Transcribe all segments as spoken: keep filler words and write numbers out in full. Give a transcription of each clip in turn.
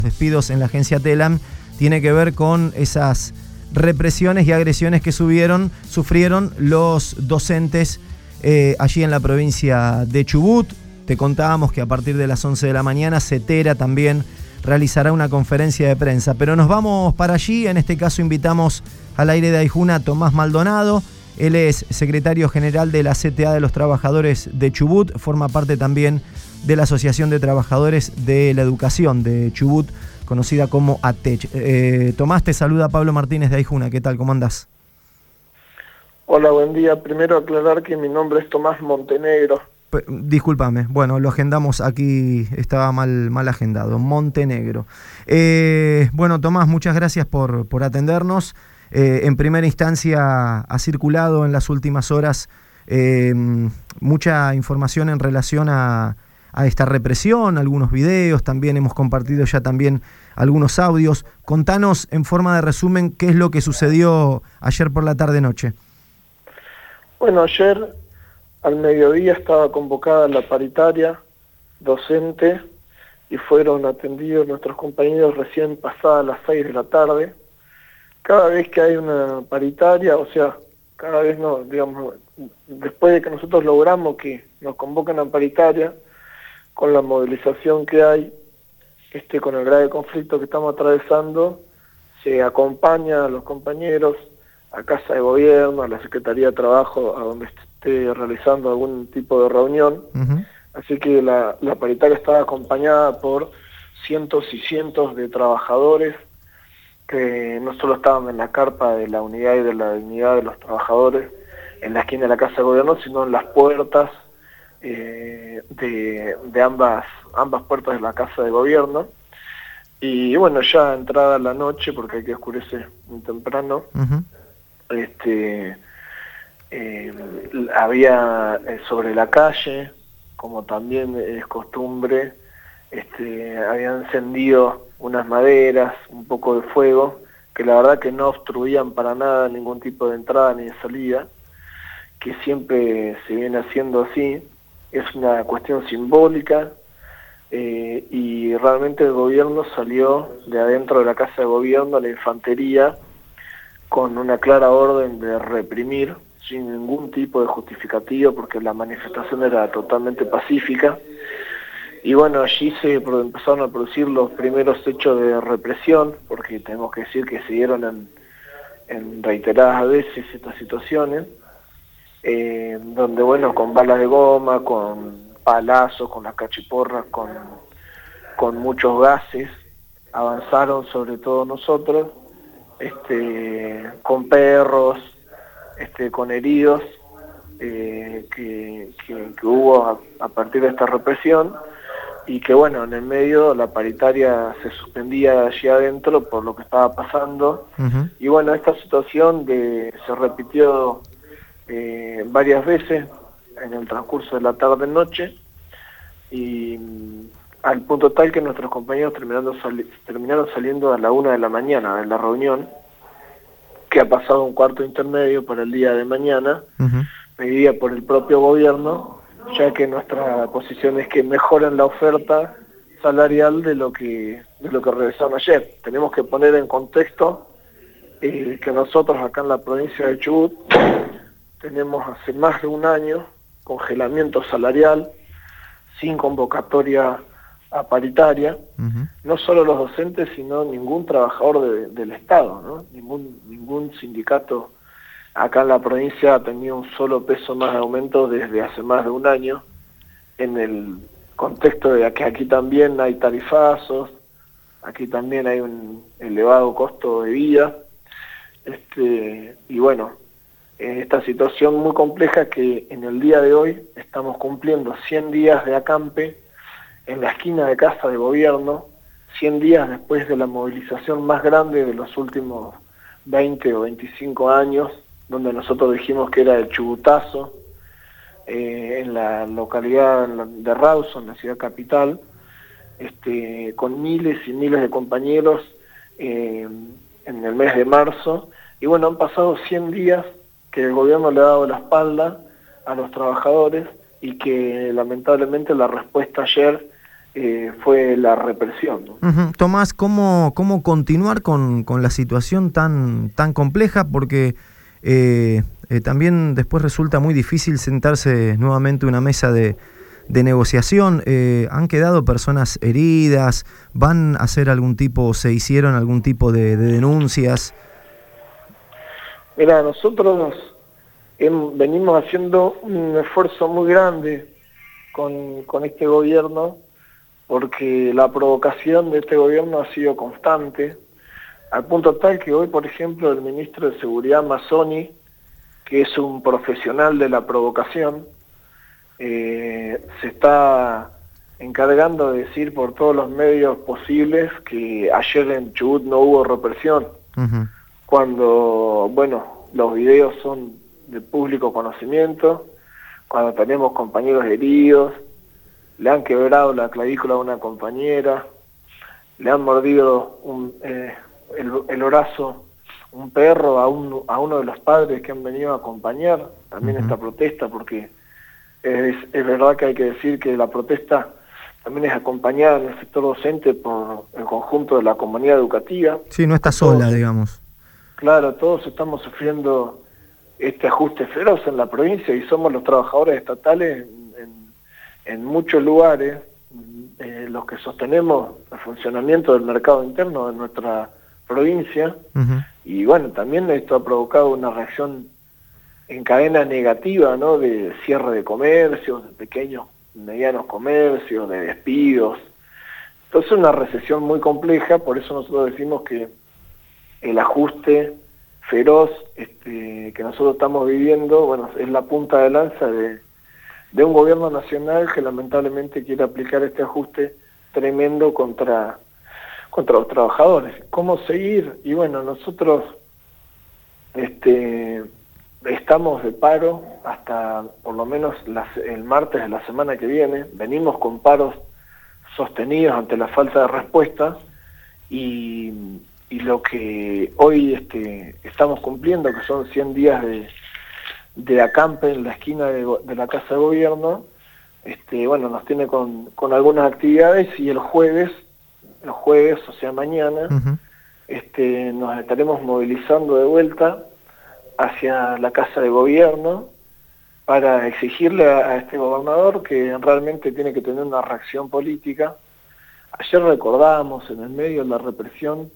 despidos en la agencia Telam tiene que ver con esas represiones y agresiones que subieron, sufrieron los docentes eh, allí en la provincia de Chubut. Te contábamos que a partir de las once de la mañana CETERA también realizará una conferencia de prensa, pero nos vamos para allí. En este caso invitamos al aire de Aijuna a Tomás Maldonado. Él es secretario general de la C T A de los Trabajadores de Chubut, forma parte también de la Asociación de Trabajadores de la Educación de Chubut, conocida como ATECH. Eh, Tomás, te saluda Pablo Martínez de Aijuna. ¿Qué tal? ¿Cómo andás? Hola, buen día. Primero aclarar que mi nombre es Tomás Montenegro. P- discúlpame, bueno, lo agendamos aquí, estaba mal, mal agendado, Montenegro. Eh, bueno, Tomás, muchas gracias por, por atendernos. Eh, en primera instancia ha circulado en las últimas horas eh, mucha información en relación a, a esta represión, algunos videos, también hemos compartido ya también algunos audios. Contanos en forma de resumen qué es lo que sucedió ayer por la tarde-noche. Bueno, ayer al mediodía estaba convocada la paritaria docente y fueron atendidos nuestros compañeros recién pasadas las seis de la tarde. Cada vez que hay una paritaria, o sea, cada vez no, digamos, después de que nosotros logramos que nos convoquen a paritaria, con la movilización que hay, este, con el grave conflicto que estamos atravesando, se acompaña a los compañeros a Casa de Gobierno, a la Secretaría de Trabajo, a donde esté realizando algún tipo de reunión. Uh-huh. Así que la, la paritaria estaba acompañada por cientos y cientos de trabajadores que no solo estaban en la carpa de la unidad y de la dignidad de los trabajadores en la esquina de la Casa de Gobierno, sino en las puertas eh, de, de ambas, ambas puertas de la Casa de Gobierno. Y bueno, ya entrada la noche, porque hay que oscurecer muy temprano, uh-huh. este, eh, había eh, sobre la calle, como también es costumbre, este, habían encendido unas maderas, un poco de fuego, que la verdad que no obstruían para nada ningún tipo de entrada ni de salida, que siempre se viene haciendo así. Es una cuestión simbólica eh, y realmente el gobierno salió de adentro de la Casa de Gobierno, la infantería, con una clara orden de reprimir, sin ningún tipo de justificativo, porque la manifestación era totalmente pacífica. Y bueno, allí se empezaron a producir los primeros hechos de represión, porque tenemos que decir que se dieron en, en reiteradas veces estas situaciones, eh, donde bueno, con balas de goma, con palazos, con las cachiporras, con, con muchos gases, avanzaron sobre todo nosotros, este, con perros, este, con heridos, eh, que, que, que hubo a, a partir de esta represión. Y que bueno, en el medio la paritaria se suspendía allí adentro por lo que estaba pasando. Uh-huh. Y bueno, esta situación de, se repitió eh, varias veces en el transcurso de la tarde-noche, y al punto tal que nuestros compañeros terminaron, sali terminaron saliendo a la una de la mañana de la reunión, que ha pasado un cuarto intermedio para el día de mañana, uh-huh. pedida por el propio gobierno, ya que nuestra posición es que mejoren la oferta salarial de lo que de lo que realizaron ayer. Tenemos que poner en contexto eh, que nosotros acá en la provincia de Chubut tenemos hace más de un año congelamiento salarial sin convocatoria a paritaria, uh-huh. no solo los docentes, sino ningún trabajador de, del Estado, ¿no? Ningún, ningún sindicato acá en la provincia ha tenido un solo peso más de aumento desde hace más de un año, en el contexto de que aquí también hay tarifazos, aquí también hay un elevado costo de vida, este, y bueno, en esta situación muy compleja que en el día de hoy estamos cumpliendo cien días de acampe en la esquina de Casa de Gobierno, cien días después de la movilización más grande de los últimos veinte o veinticinco años, donde nosotros dijimos que era el Chubutazo, eh, en la localidad de Rawson, en la ciudad capital, este, con miles y miles de compañeros eh, en el mes de marzo. Y bueno, han pasado cien días que el gobierno le ha dado la espalda a los trabajadores y que lamentablemente la respuesta ayer eh, fue la represión, ¿no? Uh-huh. Tomás, ¿cómo, cómo continuar con, con la situación tan, tan compleja? Porque eh, eh, también después resulta muy difícil sentarse nuevamente a una mesa de, de negociación. Eh, ¿Han quedado personas heridas? ¿Van a hacer algún tipo, se hicieron algún tipo de, de denuncias? Mira, nosotros hem, venimos haciendo un esfuerzo muy grande con, con este gobierno, porque la provocación de este gobierno ha sido constante, al punto tal que hoy, por ejemplo, el ministro de Seguridad, Mazzoni, que es un profesional de la provocación, eh, se está encargando de decir por todos los medios posibles que ayer en Chubut no hubo represión, uh-huh. cuando, bueno, los videos son de público conocimiento, cuando tenemos compañeros heridos, le han quebrado la clavícula a una compañera, le han mordido un, eh, el, el brazo un perro a, un, a uno de los padres que han venido a acompañar también uh-huh. esta protesta, porque es, es verdad que hay que decir que la protesta también es acompañada en el sector docente por el conjunto de la comunidad educativa. Sí, no está sola, todos, digamos. Claro, todos estamos sufriendo este ajuste feroz en la provincia y somos los trabajadores estatales en muchos lugares, eh, los que sostenemos el funcionamiento del mercado interno de nuestra provincia, uh-huh. y bueno, también esto ha provocado una reacción en cadena negativa, ¿no?, de cierre de comercios, de pequeños, medianos comercios, de despidos. Entonces una recesión muy compleja, por eso nosotros decimos que el ajuste feroz este, que nosotros estamos viviendo, bueno, es la punta de lanza de de un gobierno nacional que lamentablemente quiere aplicar este ajuste tremendo contra, contra los trabajadores. ¿Cómo seguir? Y bueno, nosotros este, estamos de paro hasta por lo menos las, el martes de la semana que viene. Venimos con paros sostenidos ante la falta de respuesta y, y lo que hoy este, estamos cumpliendo, que son cien días de de acampe en la esquina de, de la Casa de Gobierno, este, bueno, nos tiene con, con algunas actividades y el jueves, el jueves, o sea mañana, uh-huh. este, nos estaremos movilizando de vuelta hacia la Casa de Gobierno para exigirle a, a este gobernador que realmente tiene que tener una reacción política. Ayer recordábamos en el medio de la represión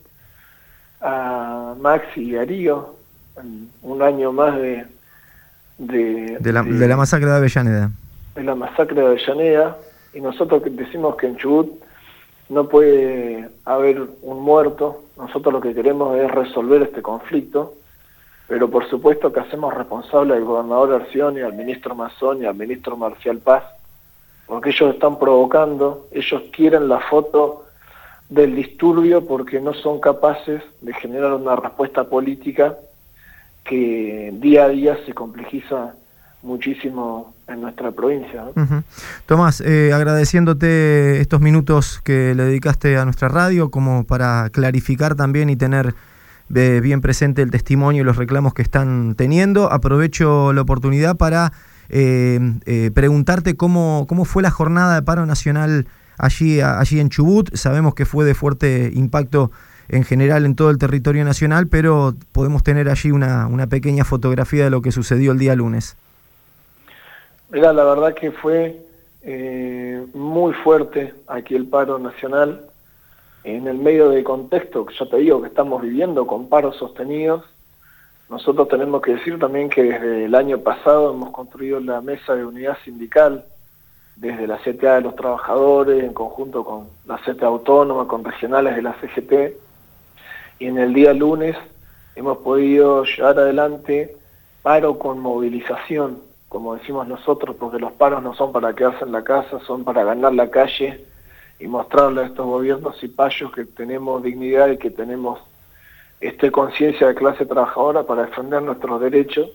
a Maxi y Darío, un año más de De, de, la, de, de la masacre de Avellaneda. De la masacre de Avellaneda, y nosotros decimos que en Chubut no puede haber un muerto. Nosotros lo que queremos es resolver este conflicto, pero por supuesto que hacemos responsable al gobernador Arcioni, al ministro Mazzoni y al ministro Marcial Paz, porque ellos están provocando, ellos quieren la foto del disturbio porque no son capaces de generar una respuesta política que día a día se complejiza muchísimo en nuestra provincia, ¿no? Uh-huh. Tomás, eh, agradeciéndote estos minutos que le dedicaste a nuestra radio como para clarificar también y tener eh, bien presente el testimonio y los reclamos que están teniendo. Aprovecho la oportunidad para eh, eh, preguntarte cómo, cómo fue la jornada de paro nacional allí, allí en Chubut. Sabemos que fue de fuerte impacto en general en todo el territorio nacional, pero podemos tener allí una, una pequeña fotografía de lo que sucedió el día lunes. Mira, la verdad que fue eh, muy fuerte aquí el paro nacional, en el medio del contexto que yo te digo que estamos viviendo con paros sostenidos. Nosotros tenemos que decir también que desde el año pasado hemos construido la mesa de unidad sindical, desde la C T A de los trabajadores, en conjunto con la C T A autónoma, con regionales de la C G T, y en el día lunes hemos podido llevar adelante paro con movilización, como decimos nosotros, porque los paros no son para quedarse en la casa, son para ganar la calle y mostrarle a estos gobiernos y payos que tenemos dignidad y que tenemos este, conciencia de clase trabajadora para defender nuestros derechos.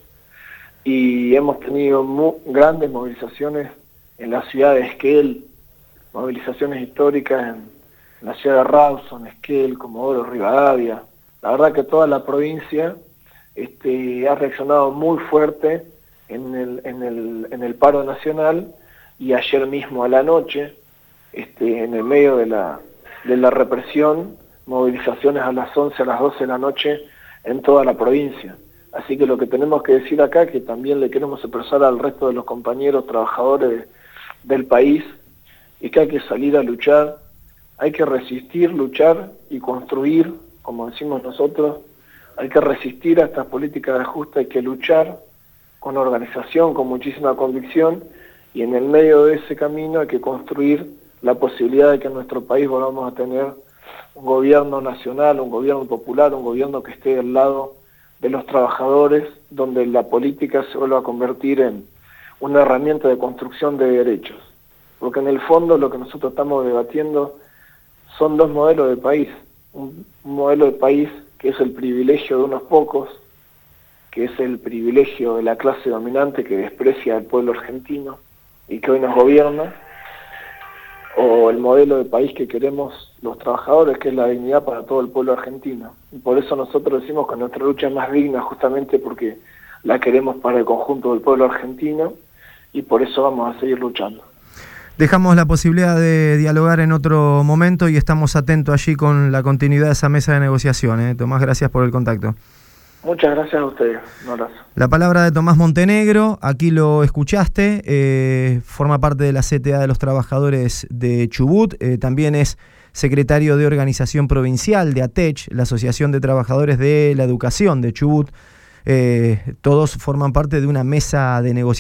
Y hemos tenido muy grandes movilizaciones en la ciudad de Esquel, movilizaciones históricas en en la ciudad de Rawson, Esquel, Comodoro Rivadavia. La verdad que toda la provincia este, ha reaccionado muy fuerte en el, en, el, en el paro nacional, y ayer mismo a la noche este, en el medio de la, de la represión, movilizaciones a las once, a las doce de la noche en toda la provincia. Así que lo que tenemos que decir acá, que también le queremos expresar al resto de los compañeros trabajadores del país, es que hay que salir a luchar, hay que resistir, luchar y construir, como decimos nosotros, hay que resistir a estas políticas de ajuste, hay que luchar con organización, con muchísima convicción, y en el medio de ese camino hay que construir la posibilidad de que en nuestro país volvamos a tener un gobierno nacional, un gobierno popular, un gobierno que esté al lado de los trabajadores, donde la política se vuelva a convertir en una herramienta de construcción de derechos. Porque en el fondo lo que nosotros estamos debatiendo son dos modelos de país. Un, un modelo de país que es el privilegio de unos pocos, que es el privilegio de la clase dominante que desprecia al pueblo argentino y que hoy nos gobierna, o el modelo de país que queremos los trabajadores, que es la dignidad para todo el pueblo argentino. Y por eso nosotros decimos que nuestra lucha es más digna, justamente porque la queremos para el conjunto del pueblo argentino, y por eso vamos a seguir luchando. Dejamos la posibilidad de dialogar en otro momento y estamos atentos allí con la continuidad de esa mesa de negociación. ¿eh? Tomás, gracias por el contacto. Muchas gracias a ustedes. Un abrazo. La palabra de Tomás Montenegro, aquí lo escuchaste, eh, forma parte de la C T A de los Trabajadores de Chubut, eh, también es secretario de Organización Provincial de ATECH, la Asociación de Trabajadores de la Educación de Chubut. Eh, todos forman parte de una mesa de negociación.